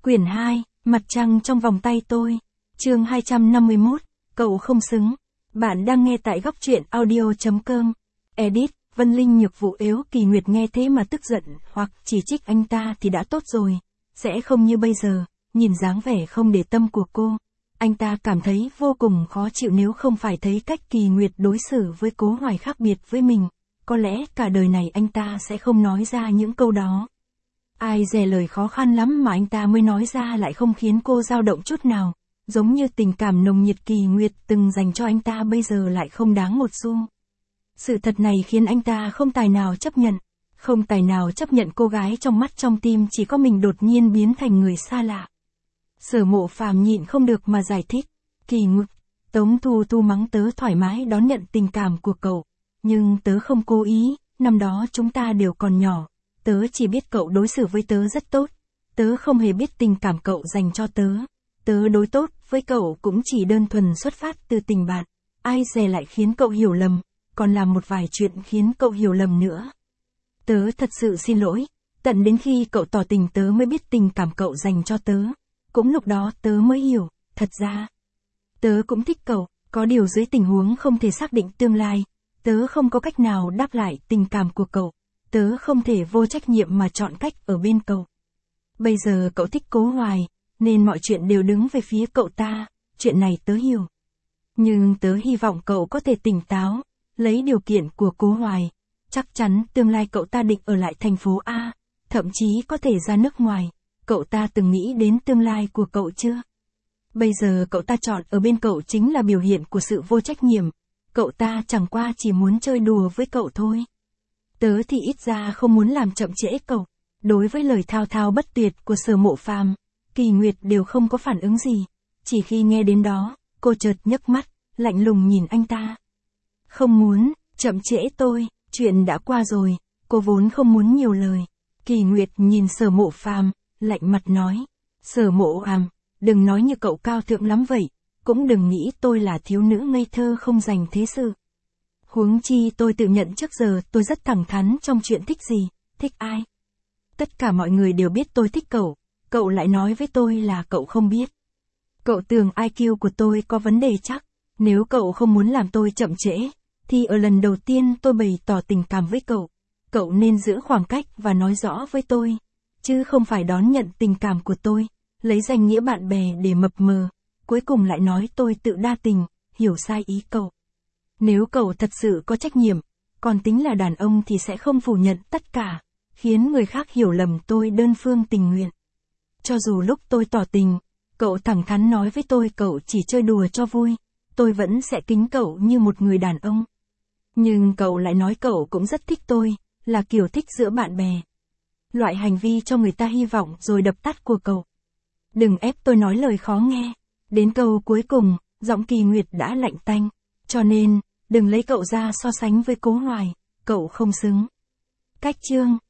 Quyển 2, Mặt trăng trong vòng tay tôi. Chương 251, cậu không xứng. Bạn đang nghe tại góc truyện audio.com. Edit, Vân Linh Nhược Vụ Yếu Kỳ Nguyệt nghe thế mà tức giận, hoặc chỉ trích anh ta thì đã tốt rồi. Sẽ không như bây giờ, nhìn dáng vẻ không để tâm của cô. Anh ta cảm thấy vô cùng khó chịu nếu không phải thấy cách Kỳ Nguyệt đối xử với Cố Hoài khác biệt với mình. Có lẽ cả đời này anh ta sẽ không nói ra những câu đó. Ai dè lời khó khăn lắm mà anh ta mới nói ra lại không khiến cô dao động chút nào. Giống như tình cảm nồng nhiệt Kỳ Nguyệt từng dành cho anh ta bây giờ lại không đáng một xu. Sự thật này khiến anh ta không tài nào chấp nhận. Không tài nào chấp nhận cô gái trong mắt trong tim chỉ có mình đột nhiên biến thành người xa lạ. Sở Mộ Phàm nhịn không được mà giải thích. Kỳ Nguyệt, Tống Thu Thu mắng tớ thoải mái đón nhận tình cảm của cậu. Nhưng tớ không cố ý, năm đó chúng ta đều còn nhỏ. Tớ chỉ biết cậu đối xử với tớ rất tốt. Tớ không hề biết tình cảm cậu dành cho tớ. Tớ đối tốt với cậu cũng chỉ đơn thuần xuất phát từ tình bạn. Ai dè lại khiến cậu hiểu lầm, còn làm một vài chuyện khiến cậu hiểu lầm nữa. Tớ thật sự xin lỗi. Tận đến khi cậu tỏ tình tớ mới biết tình cảm cậu dành cho tớ. Cũng lúc đó tớ mới hiểu, thật ra tớ cũng thích cậu, có điều dưới tình huống không thể xác định tương lai. Tớ không có cách nào đáp lại tình cảm của cậu. Tớ không thể vô trách nhiệm mà chọn cách ở bên cậu. Bây giờ cậu thích Cố Hoài, nên mọi chuyện đều đứng về phía cậu ta, chuyện này tớ hiểu. Nhưng tớ hy vọng cậu có thể tỉnh táo, lấy điều kiện của Cố Hoài. Chắc chắn tương lai cậu ta định ở lại thành phố A, thậm chí có thể ra nước ngoài. Cậu ta từng nghĩ đến tương lai của cậu chưa? Bây giờ cậu ta chọn ở bên cậu chính là biểu hiện của sự vô trách nhiệm. Cậu ta chẳng qua chỉ muốn chơi đùa với cậu thôi. Tớ thì ít ra không muốn làm chậm trễ cậu. Đối với lời thao thao bất tuyệt của Sở Mộ Phàm, Kỳ Nguyệt đều không có phản ứng gì. Chỉ khi nghe đến đó, cô chợt nhấc mắt, lạnh lùng nhìn anh ta. Không muốn, chậm trễ tôi, chuyện đã qua rồi, cô vốn không muốn nhiều lời. Kỳ Nguyệt nhìn Sở Mộ Phàm, lạnh mặt nói. Sở Mộ Phàm, đừng nói như cậu cao thượng lắm vậy, cũng đừng nghĩ tôi là thiếu nữ ngây thơ không dành thế sự. Huống chi tôi tự nhận trước giờ tôi rất thẳng thắn trong chuyện thích gì, thích ai. Tất cả mọi người đều biết tôi thích cậu lại nói với tôi là cậu không biết. Cậu tưởng IQ của tôi có vấn đề chắc, nếu cậu không muốn làm tôi chậm trễ, thì ở lần đầu tiên tôi bày tỏ tình cảm với cậu nên giữ khoảng cách và nói rõ với tôi, chứ không phải đón nhận tình cảm của tôi, lấy danh nghĩa bạn bè để mập mờ, cuối cùng lại nói tôi tự đa tình, hiểu sai ý cậu. Nếu cậu thật sự có trách nhiệm, còn tính là đàn ông thì sẽ không phủ nhận tất cả, khiến người khác hiểu lầm tôi đơn phương tình nguyện. Cho dù lúc tôi tỏ tình, cậu thẳng thắn nói với tôi cậu chỉ chơi đùa cho vui, tôi vẫn sẽ kính cậu như một người đàn ông. Nhưng cậu lại nói cậu cũng rất thích tôi, là kiểu thích giữa bạn bè. Loại hành vi cho người ta hy vọng rồi đập tắt của cậu. Đừng ép tôi nói lời khó nghe. Đến câu cuối cùng, giọng Kỳ Nguyệt đã lạnh tanh. Cho nên, đừng lấy cậu ra so sánh với Cố Hoài, cậu không xứng. Cách chương